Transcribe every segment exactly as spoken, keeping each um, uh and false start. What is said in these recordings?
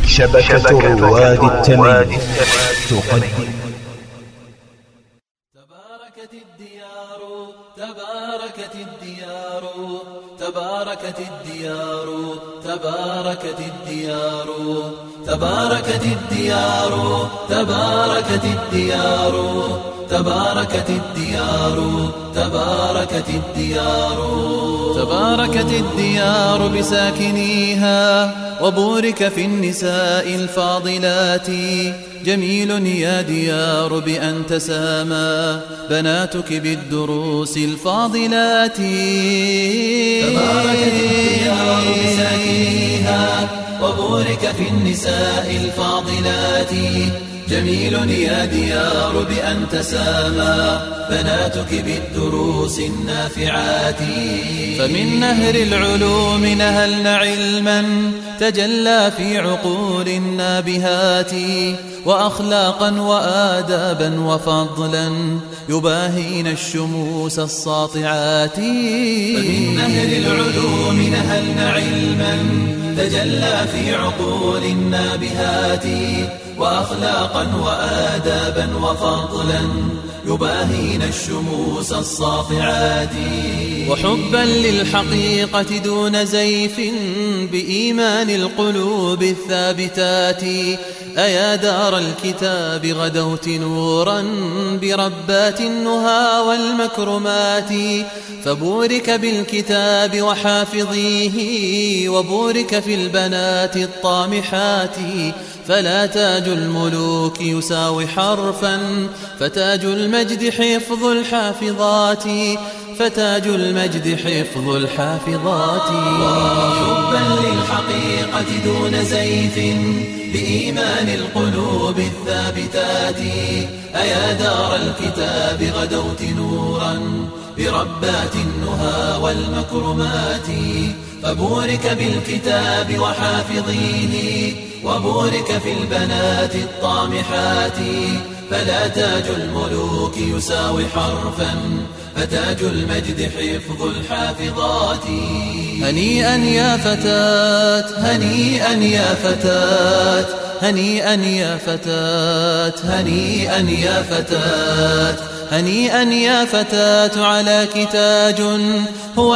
شبكة رواد التمييز تقدم. تباركت الديار تباركت الديار تباركت الديار تباركت الديار تباركت الديار تباركت الديار تباركت الديار تباركت الديار تباركت الديار بساكنيها وبورك في النساء الفاضلات. جميل يا ديار بأن تسامى بناتك بالدروس الفاضلات. تباركت الديار بساكنيها وبورك في النساء الفاضلات. جميل يا ديار بأن تسامى بناتك بالدروس النافعات. فمن نهر العلوم نهلن علما تجلى في عقول النابهات، وأخلاقا وآدابا وفضلا يباهين الشموس الساطعات. فمن نهر العلوم نهلن علما تجلى في عقول النابهات، وأخلاقا وآدابا وفضلا يباهين الشموس الساطعات. وحبا للحقيقة دون زيف بإيمان القلوب الثابتات. أيا دار الكتاب غدوت نورا بربات النهى والمكرمات. فبورك بالكتاب وحافظيه وبورك في البنات الطامحات. فلا تاج الملوك يساوي حرفا فتاج المجد حفظ الحافظات. فتاج المجد حفظ الحافظات. وحبا للحقيقة دون زيف بإيمان القلوب الثابتات. أيا دار الكتاب غدوت نورا بربات النهى والمكرمات. فبورك بالكتاب وحافظيه وبورك في البنات الطامحات. فلا تاج الملوك يساوي حرفا فتاج المجد حفظ الحافظات. هنيئا يا فتاة هنيئا يا فتاة هنيئا يا فتاة هنيئا يا فتاة هنيئا يا فتاة على كتاج هو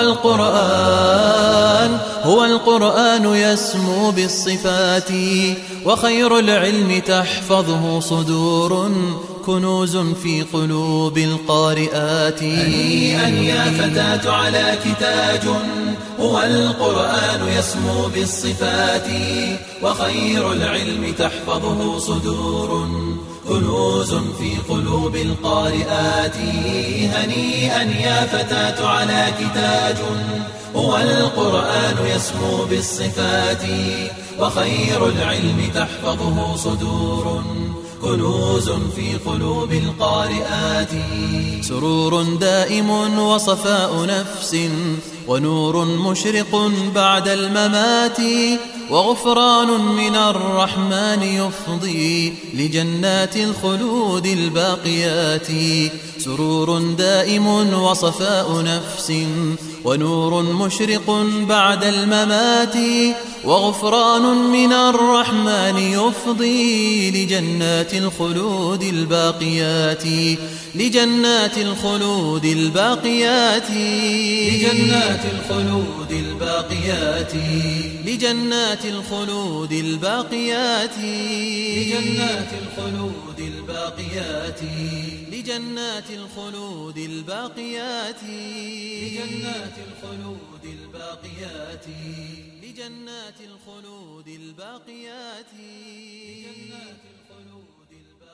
القرآن. هو القرآن يسمو بالصفات، وخير العلم تحفظه صدور كنوز في قلوب القارئات. هنيئا يا فتاة على كتاج هو القرآن يسمو بالصفات، وخير العلم تحفظه صدور كنوز في قلوب القارئات. هنيئا يا فتاة على كتاج هو القرآن يسمو بالصفات، وخير العلم تحفظه صدور كنوز في قلوب القارئات. سرور دائم وصفاء نفس ونور مشرق بعد الممات، وغفران من الرحمن يفضي لجنات الخلود الباقيات. سرور دائم وصفاء نفس ونور مشرق بعد الممات، وغفران من الرحمن يفضي لجنات الخلود الباقيات. لجنات الخلود الباقيات. لجنات الخلود الباقيات. لجنات الخلود الباقيات. لجنات الخلود الباقيات. لجنات الخلود الباقيات. لجنات الخلود الباقيات. لجنات الخلود الباقيات. لجنات الخلود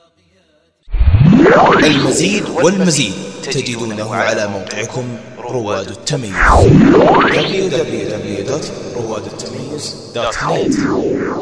الباقيات. المزيد والمزيد تجدونه على موقعكم رواد التمييز دبليو دبليو دبليو دوت رواد التمييز دوت نت.